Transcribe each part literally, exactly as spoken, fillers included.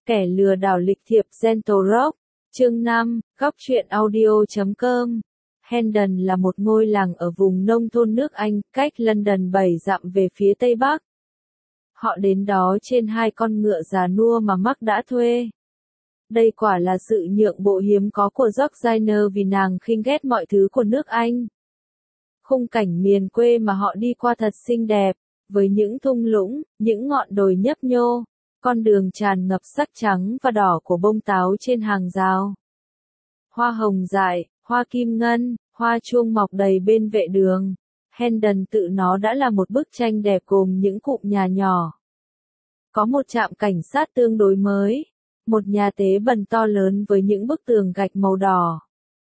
Kẻ lừa đảo lịch thiệp Gentle Rock. Chương năm, góc truyện audio chấm com. Hendon là một ngôi làng ở vùng nông thôn nước Anh, cách London bảy dặm về phía tây bắc. Họ đến đó trên hai con ngựa già nua mà Mark đã thuê. Đây quả là sự nhượng bộ hiếm có của Georgina vì nàng khinh ghét mọi thứ của nước Anh. Khung cảnh miền quê mà họ đi qua thật xinh đẹp, với những thung lũng, những ngọn đồi nhấp nhô, con đường tràn ngập sắc trắng và đỏ của bông táo trên hàng rào. Hoa hồng dại, hoa kim ngân, hoa chuông mọc đầy bên vệ đường. Hendon tự nó đã là một bức tranh đẹp gồm những cụm nhà nhỏ. Có một trạm cảnh sát tương đối mới, một nhà tế bần to lớn với những bức tường gạch màu đỏ.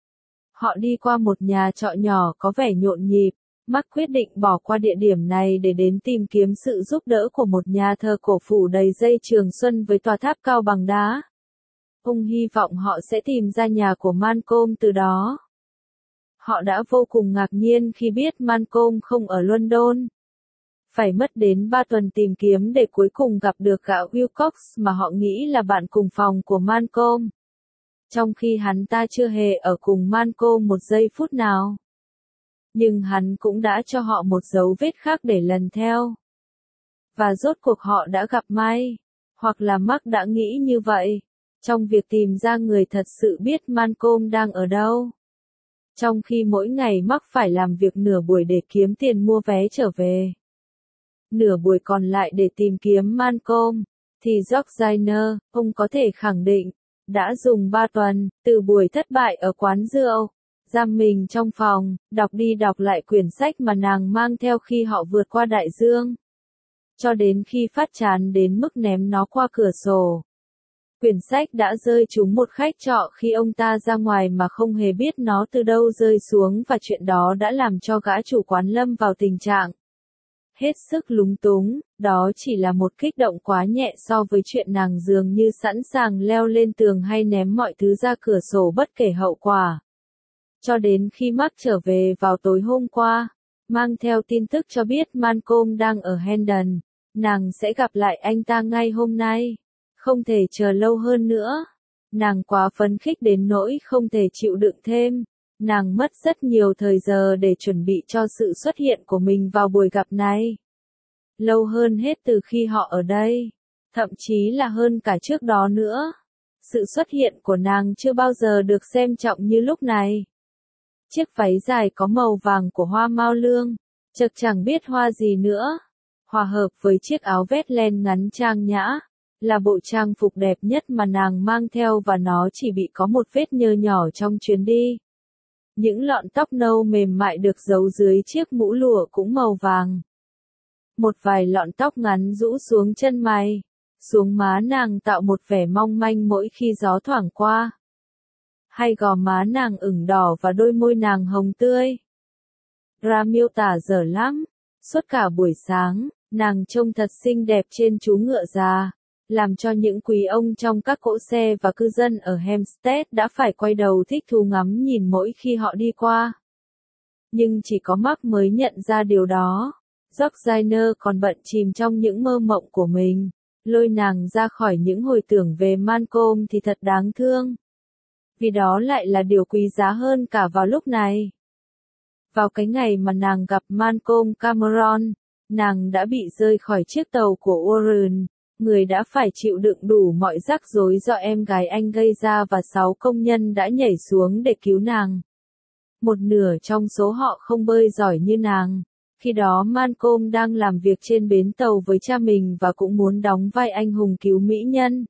Họ đi qua một nhà trọ nhỏ có vẻ nhộn nhịp. Mark quyết định bỏ qua địa điểm này để đến tìm kiếm sự giúp đỡ của một nhà thờ cổ phủ đầy dây trường xuân với tòa tháp cao bằng đá. Ông hy vọng họ sẽ tìm ra nhà của Malcolm từ đó. Họ đã vô cùng ngạc nhiên khi biết Malcolm không ở London. Phải mất đến ba tuần tìm kiếm để cuối cùng gặp được gã Wilcox mà họ nghĩ là bạn cùng phòng của Malcolm. Trong khi hắn ta chưa hề ở cùng Malcolm một giây phút nào. Nhưng hắn cũng đã cho họ một dấu vết khác để lần theo. Và rốt cuộc họ đã gặp may, hoặc là Mark đã nghĩ như vậy, trong việc tìm ra người thật sự biết Malcolm đang ở đâu. Trong khi mỗi ngày Mark phải làm việc nửa buổi để kiếm tiền mua vé trở về. Nửa buổi còn lại để tìm kiếm Malcolm, thì Georgina, ông có thể khẳng định, đã dùng ba tuần, từ buổi thất bại ở quán rượu. Giam mình trong phòng, đọc đi đọc lại quyển sách mà nàng mang theo khi họ vượt qua đại dương. Cho đến khi phát chán đến mức ném nó qua cửa sổ. Quyển sách đã rơi trúng một khách trọ khi ông ta ra ngoài mà không hề biết nó từ đâu rơi xuống và chuyện đó đã làm cho gã chủ quán lâm vào tình trạng hết sức lúng túng. Đó chỉ là một kích động quá nhẹ so với chuyện nàng dường như sẵn sàng leo lên tường hay ném mọi thứ ra cửa sổ bất kể hậu quả. Cho đến khi Mark trở về vào tối hôm qua, mang theo tin tức cho biết Malcolm đang ở Hendon, nàng sẽ gặp lại anh ta ngay hôm nay. Không thể chờ lâu hơn nữa. Nàng quá phấn khích đến nỗi không thể chịu đựng thêm. Nàng mất rất nhiều thời giờ để chuẩn bị cho sự xuất hiện của mình vào buổi gặp này. Lâu hơn hết từ khi họ ở đây. Thậm chí là hơn cả trước đó nữa. Sự xuất hiện của nàng chưa bao giờ được xem trọng như lúc này. Chiếc váy dài có màu vàng của hoa mao lương, chật chẳng biết hoa gì nữa, hòa hợp với chiếc áo vest len ngắn trang nhã, là bộ trang phục đẹp nhất mà nàng mang theo và nó chỉ bị có một vết nhơ nhỏ trong chuyến đi. Những lọn tóc nâu mềm mại được giấu dưới chiếc mũ lụa cũng màu vàng. Một vài lọn tóc ngắn rũ xuống chân mày, xuống má nàng tạo một vẻ mong manh mỗi khi gió thoảng qua. Hai gò má nàng ửng đỏ và đôi môi nàng hồng tươi. Ra miêu tả dở lắm. Suốt cả buổi sáng, nàng trông thật xinh đẹp trên chú ngựa già, làm cho những quý ông trong các cỗ xe và cư dân ở Hampstead đã phải quay đầu thích thú ngắm nhìn mỗi khi họ đi qua. Nhưng chỉ có Mark mới nhận ra điều đó. Georgina còn bận chìm trong những mơ mộng của mình, lôi nàng ra khỏi những hồi tưởng về Malcolm thì thật đáng thương. Vì đó lại là điều quý giá hơn cả vào lúc này. Vào cái ngày mà nàng gặp Malcolm Cameron, nàng đã bị rơi khỏi chiếc tàu của Warren, người đã phải chịu đựng đủ mọi rắc rối do em gái anh gây ra và sáu công nhân đã nhảy xuống để cứu nàng. Một nửa trong số họ không bơi giỏi như nàng. Khi đó Malcolm đang làm việc trên bến tàu với cha mình và cũng muốn đóng vai anh hùng cứu mỹ nhân.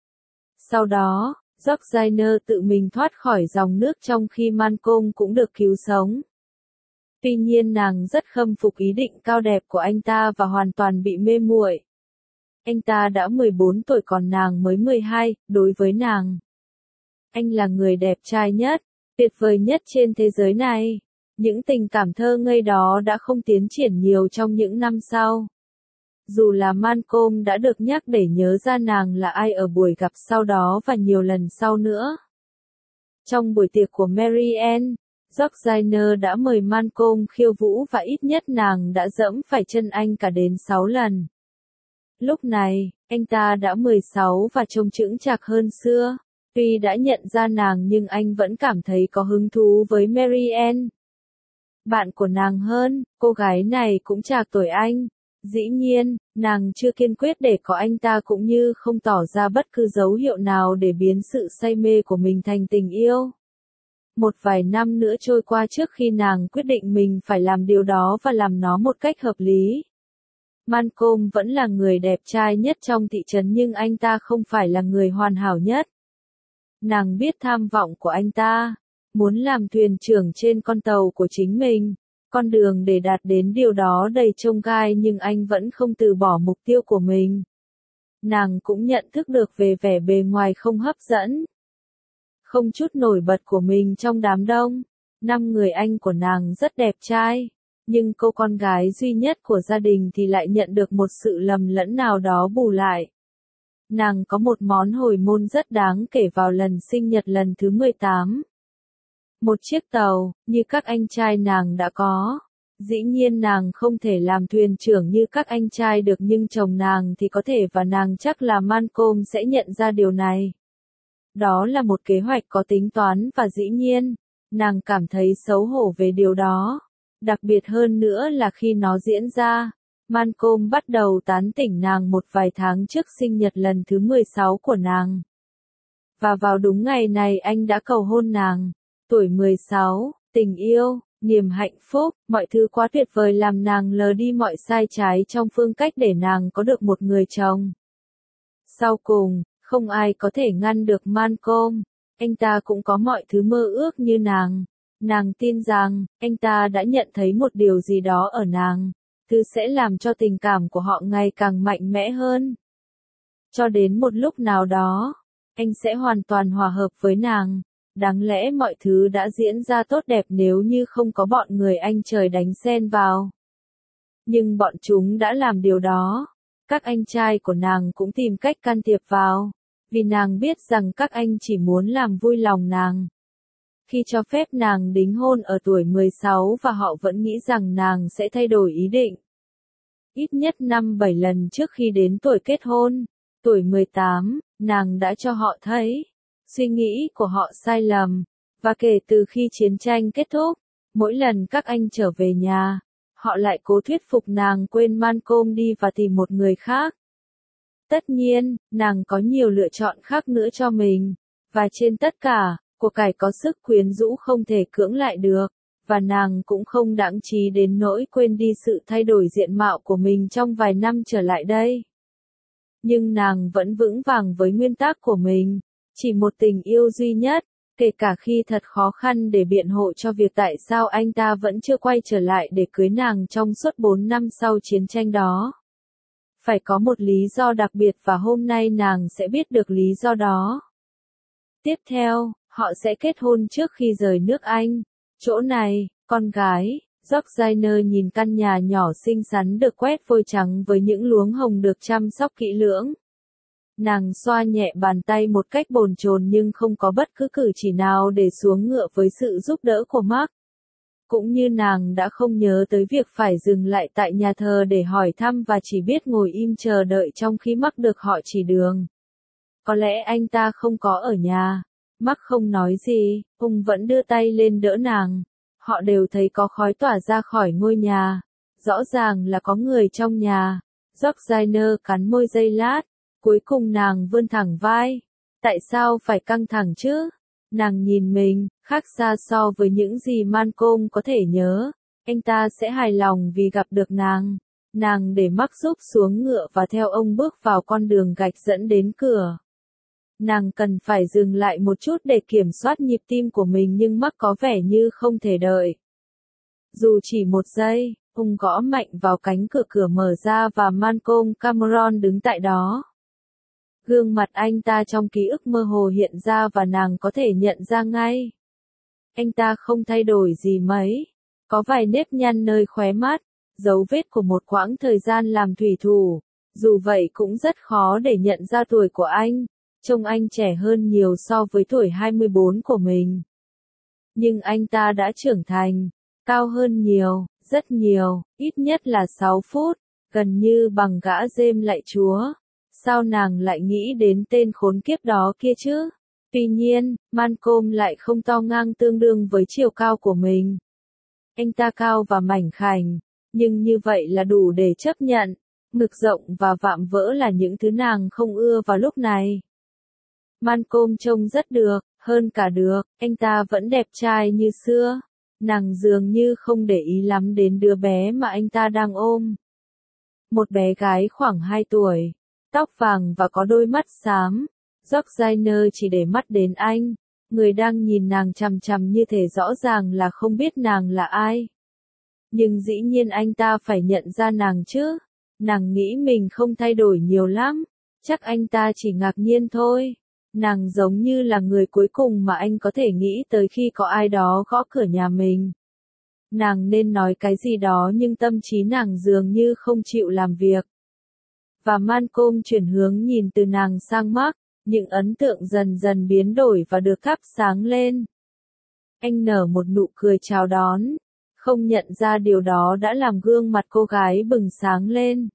Sau đó, Georgina tự mình thoát khỏi dòng nước trong khi Malcolm cũng được cứu sống. Tuy nhiên nàng rất khâm phục ý định cao đẹp của anh ta và hoàn toàn bị mê muội. Anh ta đã mười bốn tuổi còn nàng mới mười hai, đối với nàng. Anh là người đẹp trai nhất, tuyệt vời nhất trên thế giới này. Những tình cảm thơ ngây đó đã không tiến triển nhiều trong những năm sau. Dù là Malcolm đã được nhắc để nhớ ra nàng là ai ở buổi gặp sau đó và nhiều lần sau nữa. Trong buổi tiệc của Mary Ann, Georgina đã mời Malcolm khiêu vũ và ít nhất nàng đã dẫm phải chân anh cả đến sáu lần. Lúc này, anh ta đã mười sáu và trông chững chạc hơn xưa. Tuy đã nhận ra nàng nhưng anh vẫn cảm thấy có hứng thú với Marianne. Bạn của nàng hơn, cô gái này cũng trạc tuổi anh. Dĩ nhiên, nàng chưa kiên quyết để có anh ta cũng như không tỏ ra bất cứ dấu hiệu nào để biến sự say mê của mình thành tình yêu. Một vài năm nữa trôi qua trước khi nàng quyết định mình phải làm điều đó và làm nó một cách hợp lý. Malcolm vẫn là người đẹp trai nhất trong thị trấn nhưng anh ta không phải là người hoàn hảo nhất. Nàng biết tham vọng của anh ta, muốn làm thuyền trưởng trên con tàu của chính mình. Con đường để đạt đến điều đó đầy chông gai nhưng anh vẫn không từ bỏ mục tiêu của mình. Nàng cũng nhận thức được về vẻ bề ngoài không hấp dẫn, không chút nổi bật của mình trong đám đông. Năm người anh của nàng rất đẹp trai, nhưng cô con gái duy nhất của gia đình thì lại nhận được một sự lầm lẫn nào đó bù lại. Nàng có một món hồi môn rất đáng kể vào lần sinh nhật lần thứ mười tám. Một chiếc tàu, như các anh trai nàng đã có. Dĩ nhiên nàng không thể làm thuyền trưởng như các anh trai được nhưng chồng nàng thì có thể và nàng chắc là Malcolm sẽ nhận ra điều này. Đó là một kế hoạch có tính toán và dĩ nhiên, nàng cảm thấy xấu hổ về điều đó. Đặc biệt hơn nữa là khi nó diễn ra, Malcolm bắt đầu tán tỉnh nàng một vài tháng trước sinh nhật lần thứ mười sáu của nàng. Và vào đúng ngày này anh đã cầu hôn nàng. Tuổi mười sáu, tình yêu, niềm hạnh phúc, mọi thứ quá tuyệt vời làm nàng lờ đi mọi sai trái trong phương cách để nàng có được một người chồng. Sau cùng, không ai có thể ngăn được Malcolm. Anh ta cũng có mọi thứ mơ ước như nàng. Nàng tin rằng, anh ta đã nhận thấy một điều gì đó ở nàng, thứ sẽ làm cho tình cảm của họ ngày càng mạnh mẽ hơn. Cho đến một lúc nào đó, anh sẽ hoàn toàn hòa hợp với nàng. Đáng lẽ mọi thứ đã diễn ra tốt đẹp nếu như không có bọn người anh trời đánh xen vào. Nhưng bọn chúng đã làm điều đó. Các anh trai của nàng cũng tìm cách can thiệp vào, vì nàng biết rằng các anh chỉ muốn làm vui lòng nàng. Khi cho phép nàng đính hôn ở tuổi mười sáu và họ vẫn nghĩ rằng nàng sẽ thay đổi ý định. Ít nhất năm bảy lần trước khi đến tuổi kết hôn, tuổi mười tám, nàng đã cho họ thấy suy nghĩ của họ sai lầm, và kể từ khi chiến tranh kết thúc, mỗi lần các anh trở về nhà, họ lại cố thuyết phục nàng quên Malcolm đi và tìm một người khác. Tất nhiên, nàng có nhiều lựa chọn khác nữa cho mình, và trên tất cả, của cải có sức quyến rũ không thể cưỡng lại được, và nàng cũng không đãng trí đến nỗi quên đi sự thay đổi diện mạo của mình trong vài năm trở lại đây. Nhưng nàng vẫn vững vàng với nguyên tắc của mình, chỉ một tình yêu duy nhất, kể cả khi thật khó khăn để biện hộ cho việc tại sao anh ta vẫn chưa quay trở lại để cưới nàng trong suốt bốn năm sau chiến tranh đó. Phải có một lý do đặc biệt và hôm nay nàng sẽ biết được lý do đó. Tiếp theo, họ sẽ kết hôn trước khi rời nước Anh. Chỗ này, con gái, Georgina nhìn căn nhà nhỏ xinh xắn được quét vôi trắng với những luống hồng được chăm sóc kỹ lưỡng. Nàng xoa nhẹ bàn tay một cách bồn chồn nhưng không có bất cứ cử chỉ nào để xuống ngựa với sự giúp đỡ của Mark. Cũng như nàng đã không nhớ tới việc phải dừng lại tại nhà thờ để hỏi thăm và chỉ biết ngồi im chờ đợi trong khi Mark được họ chỉ đường. Có lẽ anh ta không có ở nhà. Mark không nói gì, ông vẫn đưa tay lên đỡ nàng. Họ đều thấy có khói tỏa ra khỏi ngôi nhà. Rõ ràng là có người trong nhà. Georgina cắn môi giây lát. Cuối cùng nàng vươn thẳng vai. Tại sao phải căng thẳng chứ? Nàng nhìn mình, khác xa so với những gì Malcolm có thể nhớ. Anh ta sẽ hài lòng vì gặp được nàng. Nàng để Mark giúp xuống ngựa và theo ông bước vào con đường gạch dẫn đến cửa. Nàng cần phải dừng lại một chút để kiểm soát nhịp tim của mình nhưng Mark có vẻ như không thể đợi. Dù chỉ một giây, ông gõ mạnh vào cánh cửa cửa mở ra và Malcolm Cameron đứng tại đó. Gương mặt anh ta trong ký ức mơ hồ hiện ra và nàng có thể nhận ra ngay. Anh ta không thay đổi gì mấy. Có vài nếp nhăn nơi khóe mắt, dấu vết của một quãng thời gian làm thủy thủ. Dù vậy cũng rất khó để nhận ra tuổi của anh. Trông anh trẻ hơn nhiều so với tuổi hai mươi bốn của mình. Nhưng anh ta đã trưởng thành, cao hơn nhiều, rất nhiều, ít nhất là sáu phút. gần như bằng gã rêm lạy Chúa. Sao nàng lại nghĩ đến tên khốn kiếp đó kia chứ? Tuy nhiên, Malcolm lại không to ngang tương đương với chiều cao của mình. Anh ta cao và mảnh khảnh, nhưng như vậy là đủ để chấp nhận. Ngực rộng và vạm vỡ là những thứ nàng không ưa vào lúc này. Malcolm trông rất được, hơn cả được, anh ta vẫn đẹp trai như xưa. Nàng dường như không để ý lắm đến đứa bé mà anh ta đang ôm. Một bé gái khoảng hai tuổi, tóc vàng và có đôi mắt xám. Georgina chỉ để mắt đến anh, người đang nhìn nàng chằm chằm như thể rõ ràng là không biết nàng là ai. Nhưng dĩ nhiên anh ta phải nhận ra nàng chứ. Nàng nghĩ mình không thay đổi nhiều lắm, chắc anh ta chỉ ngạc nhiên thôi. Nàng giống như là người cuối cùng mà anh có thể nghĩ tới khi có ai đó gõ cửa nhà mình. Nàng nên nói cái gì đó nhưng tâm trí nàng dường như không chịu làm việc. Và Malcolm chuyển hướng nhìn từ nàng sang Mark, những ấn tượng dần dần biến đổi và được thắp sáng lên. Anh nở một nụ cười chào đón, không nhận ra điều đó đã làm gương mặt cô gái bừng sáng lên.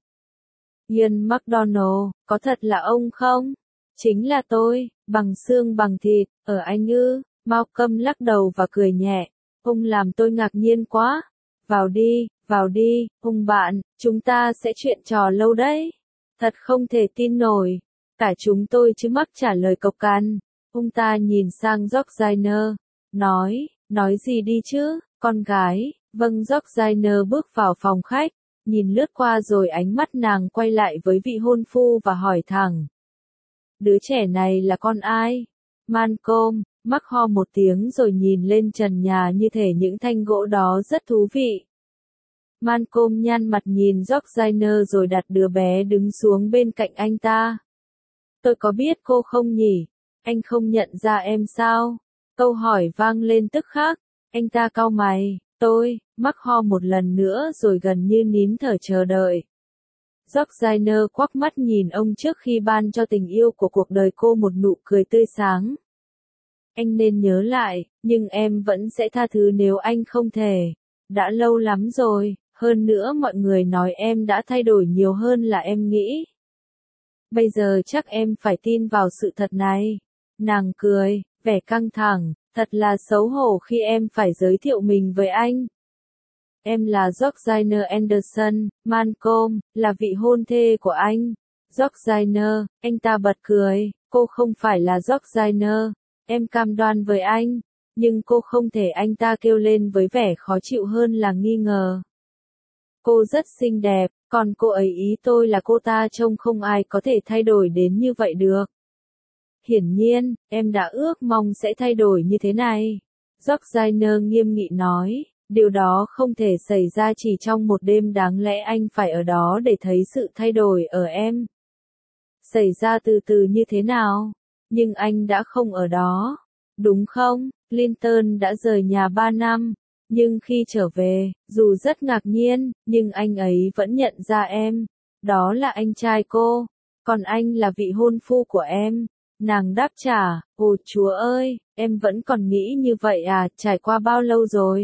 Ian McDonald, có thật là ông không? Chính là tôi, bằng xương bằng thịt, ở anh ư? Malcolm lắc đầu và cười nhẹ. Ông làm tôi ngạc nhiên quá. Vào đi, vào đi, ông bạn, chúng ta sẽ chuyện trò lâu đấy. Thật không thể tin nổi. Cả chúng tôi chứ mắc trả lời cộc cằn. Ông ta nhìn sang Georgina, nói, nói gì đi chứ, con gái. Vâng, Georgina bước vào phòng khách, nhìn lướt qua rồi ánh mắt nàng quay lại với vị hôn phu và hỏi thẳng. Đứa trẻ này là con ai? Malcolm, Mark ho một tiếng rồi nhìn lên trần nhà như thể những thanh gỗ đó rất thú vị. Malcolm nhăn mặt nhìn Georgina rồi đặt đứa bé đứng xuống bên cạnh anh ta. Tôi có biết cô không nhỉ? Anh không nhận ra em sao? Câu hỏi vang lên tức khắc. Anh ta cau mày. Tôi, Mark ho một lần nữa rồi gần như nín thở chờ đợi. Georgina quắc mắt nhìn ông trước khi ban cho tình yêu của cuộc đời cô một nụ cười tươi sáng. Anh nên nhớ lại, nhưng em vẫn sẽ tha thứ nếu anh không thể. Đã lâu lắm rồi, hơn nữa mọi người nói em đã thay đổi nhiều hơn là em nghĩ. Bây giờ chắc em phải tin vào sự thật này. Nàng cười, vẻ căng thẳng, thật là xấu hổ khi em phải giới thiệu mình với anh. Em là Georgina Anderson, Malcolm, là vị hôn thê của anh. Georgina, anh ta bật cười, cô không phải là Georgina, em cam đoan với anh. Nhưng cô không thể, anh ta kêu lên với vẻ khó chịu hơn là nghi ngờ. Cô rất xinh đẹp, còn cô ấy ý tôi là cô ta trông không ai có thể thay đổi đến như vậy được. Hiển nhiên, em đã ước mong sẽ thay đổi như thế này. Georgina nghiêm nghị nói. Điều đó không thể xảy ra chỉ trong một đêm, đáng lẽ anh phải ở đó để thấy sự thay đổi ở em. Xảy ra từ từ như thế nào? Nhưng anh đã không ở đó. Đúng không? Clinton đã rời nhà ba năm. Nhưng khi trở về, dù rất ngạc nhiên, nhưng anh ấy vẫn nhận ra em. Đó là anh trai cô. Còn anh là vị hôn phu của em. Nàng đáp trả, ồ Chúa ơi, em vẫn còn nghĩ như vậy à, trải qua bao lâu rồi?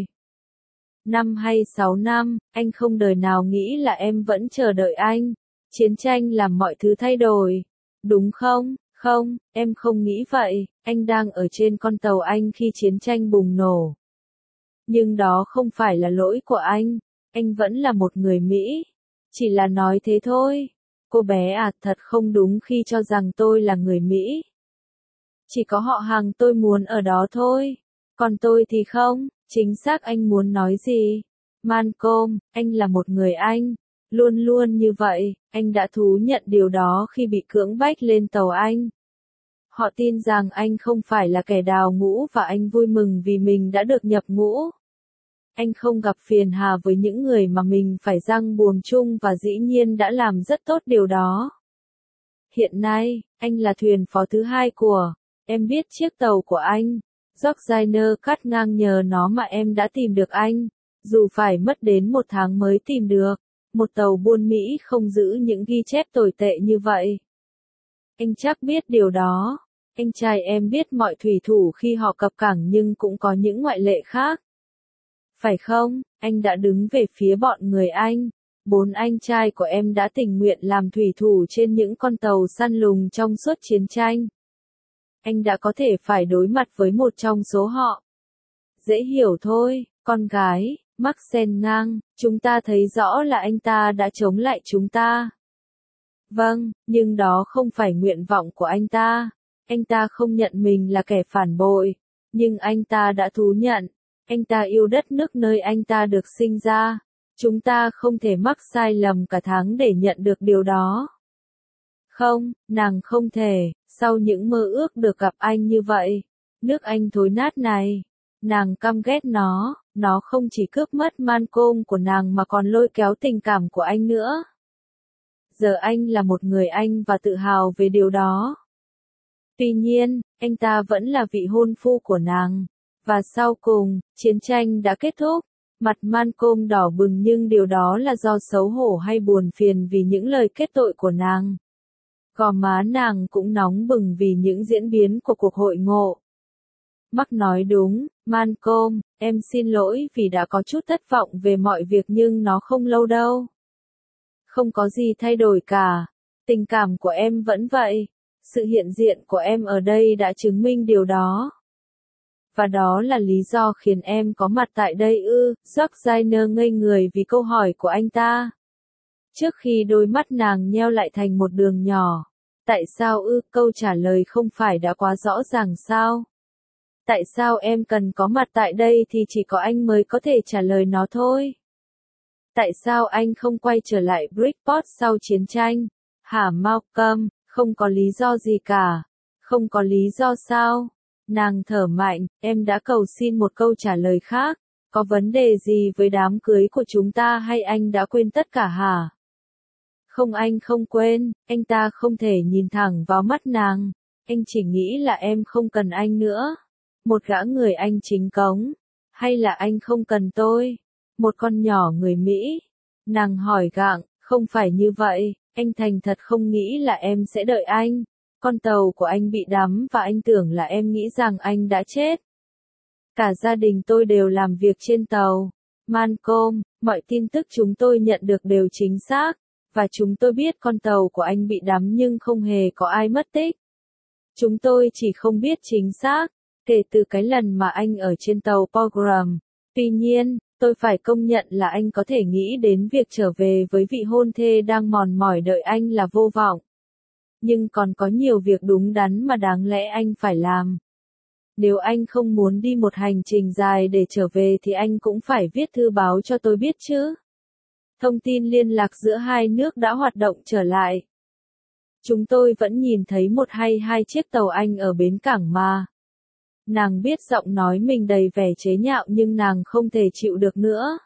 Năm hay sáu năm, anh không đời nào nghĩ là em vẫn chờ đợi anh. Chiến tranh làm mọi thứ thay đổi. Đúng không? Không, em không nghĩ vậy, anh đang ở trên con tàu anh khi chiến tranh bùng nổ. Nhưng đó không phải là lỗi của anh, anh vẫn là một người Mỹ. Chỉ là nói thế thôi. Cô bé à, thật không đúng khi cho rằng tôi là người Mỹ. Chỉ có họ hàng tôi muốn ở đó thôi. Còn tôi thì không. Chính xác, anh muốn nói gì? Malcolm, anh là một người Anh. Luôn luôn như vậy, anh đã thú nhận điều đó khi bị cưỡng bách lên tàu Anh. Họ tin rằng anh không phải là kẻ đào ngũ và anh vui mừng vì mình đã được nhập ngũ. Anh không gặp phiền hà với những người mà mình phải giăng buồm chung và dĩ nhiên đã làm rất tốt điều đó. Hiện nay, anh là thuyền phó thứ hai của, em biết chiếc tàu của anh. Georgina cắt ngang, nhờ nó mà em đã tìm được anh. Dù phải mất đến một tháng mới tìm được. Một tàu buôn Mỹ không giữ những ghi chép tồi tệ như vậy. Anh chắc biết điều đó. Anh trai em biết mọi thủy thủ khi họ cập cảng, nhưng cũng có những ngoại lệ khác. Phải không? Anh đã đứng về phía bọn người Anh. Bốn anh trai của em đã tình nguyện làm thủy thủ trên những con tàu săn lùng trong suốt chiến tranh. Anh đã có thể phải đối mặt với một trong số họ. Dễ hiểu thôi, con gái, Mark xen ngang, chúng ta thấy rõ là anh ta đã chống lại chúng ta. Vâng, nhưng đó không phải nguyện vọng của anh ta. Anh ta không nhận mình là kẻ phản bội, nhưng anh ta đã thú nhận. Anh ta yêu đất nước nơi anh ta được sinh ra. Chúng ta không thể mắc sai lầm cả tháng để nhận được điều đó. Không, nàng không thể, sau những mơ ước được gặp anh như vậy. Nước Anh thối nát này. Nàng căm ghét nó, nó không chỉ cướp mất Malcolm của nàng mà còn lôi kéo tình cảm của anh nữa. Giờ anh là một người Anh và tự hào về điều đó. Tuy nhiên, anh ta vẫn là vị hôn phu của nàng. Và sau cùng, chiến tranh đã kết thúc. Mặt Malcolm đỏ bừng nhưng điều đó là do xấu hổ hay buồn phiền vì những lời kết tội của nàng. Gò má nàng cũng nóng bừng vì những diễn biến của cuộc hội ngộ. Mark nói đúng, Malcolm, em xin lỗi vì đã có chút thất vọng về mọi việc nhưng nó không lâu đâu. Không có gì thay đổi cả. Tình cảm của em vẫn vậy. Sự hiện diện của em ở đây đã chứng minh điều đó. Và đó là lý do khiến em có mặt tại đây ư, Georgina ngây người vì câu hỏi của anh ta. Trước khi đôi mắt nàng nheo lại thành một đường nhỏ. Tại sao ư, câu trả lời không phải đã quá rõ ràng sao? Tại sao em cần có mặt tại đây thì chỉ có anh mới có thể trả lời nó thôi? Tại sao anh không quay trở lại Bridgeport sau chiến tranh? Hả Malcolm, không có lý do gì cả. Không có lý do sao? Nàng thở mạnh, em đã cầu xin một câu trả lời khác. Có vấn đề gì với đám cưới của chúng ta hay anh đã quên tất cả hả? Không, anh không quên, anh ta không thể nhìn thẳng vào mắt nàng. Anh chỉ nghĩ là em không cần anh nữa. Một gã người Anh chính cống. Hay là anh không cần tôi? Một con nhỏ người Mỹ. Nàng hỏi gặng, không phải như vậy, anh thành thật không nghĩ là em sẽ đợi anh. Con tàu của anh bị đắm và anh tưởng là em nghĩ rằng anh đã chết. Cả gia đình tôi đều làm việc trên tàu. Malcolm, mọi tin tức chúng tôi nhận được đều chính xác. Và chúng tôi biết con tàu của anh bị đắm nhưng không hề có ai mất tích. Chúng tôi chỉ không biết chính xác, kể từ cái lần mà anh ở trên tàu Pilgrim. Tuy nhiên, tôi phải công nhận là anh có thể nghĩ đến việc trở về với vị hôn thê đang mòn mỏi đợi anh là vô vọng. Nhưng còn có nhiều việc đúng đắn mà đáng lẽ anh phải làm. Nếu anh không muốn đi một hành trình dài để trở về thì anh cũng phải viết thư báo cho tôi biết chứ. Thông tin liên lạc giữa hai nước đã hoạt động trở lại. Chúng tôi vẫn nhìn thấy một hay hai chiếc tàu Anh ở bến cảng mà. Nàng biết giọng nói mình đầy vẻ chế nhạo nhưng nàng không thể chịu được nữa.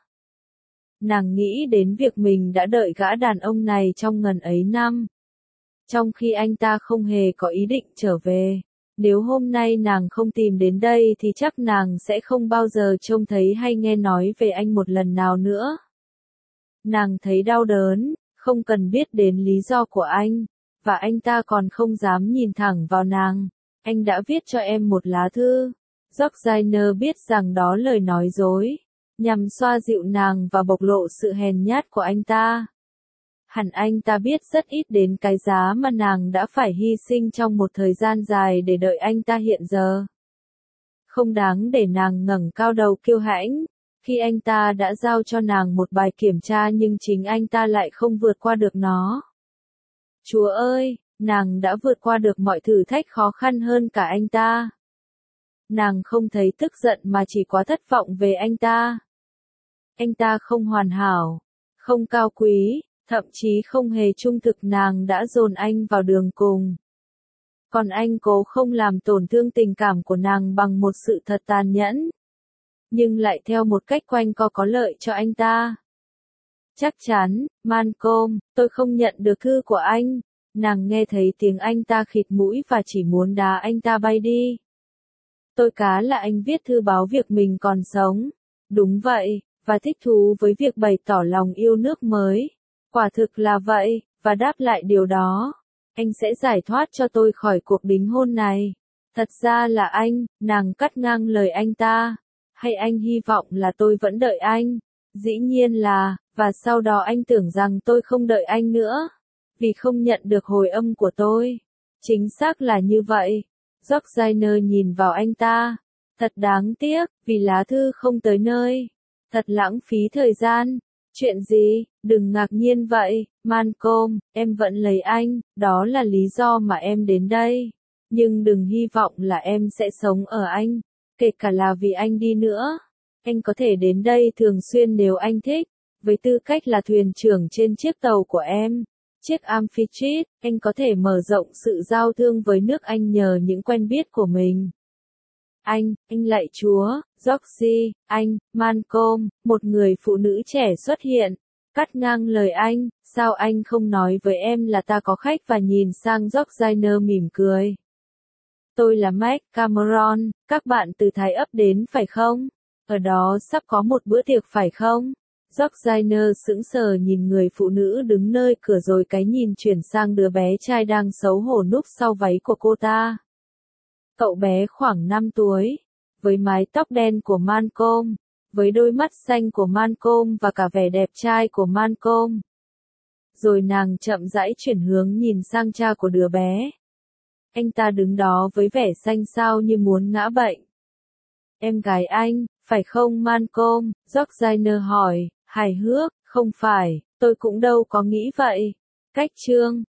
Nàng nghĩ đến việc mình đã đợi gã đàn ông này trong ngần ấy năm. Trong khi anh ta không hề có ý định trở về. Nếu hôm nay nàng không tìm đến đây thì chắc nàng sẽ không bao giờ trông thấy hay nghe nói về anh một lần nào nữa. Nàng thấy đau đớn, không cần biết đến lý do của anh, và anh ta còn không dám nhìn thẳng vào nàng. Anh đã viết cho em một lá thư. Georgina biết rằng đó lời nói dối, nhằm xoa dịu nàng và bộc lộ sự hèn nhát của anh ta. Hẳn anh ta biết rất ít đến cái giá mà nàng đã phải hy sinh trong một thời gian dài để đợi anh ta hiện giờ. Không đáng để nàng ngẩng cao đầu kiêu hãnh, khi anh ta đã giao cho nàng một bài kiểm tra nhưng chính anh ta lại không vượt qua được nó. Chúa ơi, nàng đã vượt qua được mọi thử thách khó khăn hơn cả anh ta. Nàng không thấy tức giận mà chỉ quá thất vọng về anh ta. Anh ta không hoàn hảo, không cao quý, thậm chí không hề trung thực, nàng đã dồn anh vào đường cùng. Còn anh cố không làm tổn thương tình cảm của nàng bằng một sự thật tàn nhẫn. Nhưng lại theo một cách quanh co có lợi cho anh ta. Chắc chắn, Malcolm, tôi không nhận được thư của anh. Nàng nghe thấy tiếng anh ta khịt mũi và chỉ muốn đá anh ta bay đi. Tôi cá là anh viết thư báo việc mình còn sống. Đúng vậy, và thích thú với việc bày tỏ lòng yêu nước mới. Quả thực là vậy, và đáp lại điều đó. Anh sẽ giải thoát cho tôi khỏi cuộc đính hôn này. Thật ra là anh, nàng cắt ngang lời anh ta. Hay anh hy vọng là tôi vẫn đợi anh. Dĩ nhiên là, và sau đó anh tưởng rằng tôi không đợi anh nữa, vì không nhận được hồi âm của tôi. Chính xác là như vậy. Georgina nhìn vào anh ta. Thật đáng tiếc, vì lá thư không tới nơi. Thật lãng phí thời gian. Chuyện gì? Đừng ngạc nhiên vậy, Malcolm, em vẫn lấy anh, đó là lý do mà em đến đây. Nhưng đừng hy vọng là em sẽ sống ở Anh, kể cả là vì anh đi nữa. Anh có thể đến đây thường xuyên nếu anh thích, với tư cách là thuyền trưởng trên chiếc tàu của em. Chiếc Amphitrite, anh có thể mở rộng sự giao thương với nước Anh nhờ những quen biết của mình. Anh, anh lạy Chúa, Georgie, anh, Malcolm, một người phụ nữ trẻ xuất hiện, cắt ngang lời anh, sao anh không nói với em là ta có khách và nhìn sang Georgina mỉm cười. Tôi là Mac Cameron, các bạn từ Thái ấp đến phải không? Ở đó sắp có một bữa tiệc phải không? Georgina sững sờ nhìn người phụ nữ đứng nơi cửa rồi cái nhìn chuyển sang đứa bé trai đang xấu hổ núp sau váy của cô ta. Cậu bé khoảng năm tuổi, với mái tóc đen của Malcolm, với đôi mắt xanh của Malcolm và cả vẻ đẹp trai của Malcolm. Rồi nàng chậm rãi chuyển hướng nhìn sang cha của đứa bé. Anh ta đứng đó với vẻ xanh xao như muốn ngã bệnh. Em gái anh, phải không Malcolm? Georgina hỏi, hài hước, không phải, tôi cũng đâu có nghĩ vậy. Cách chương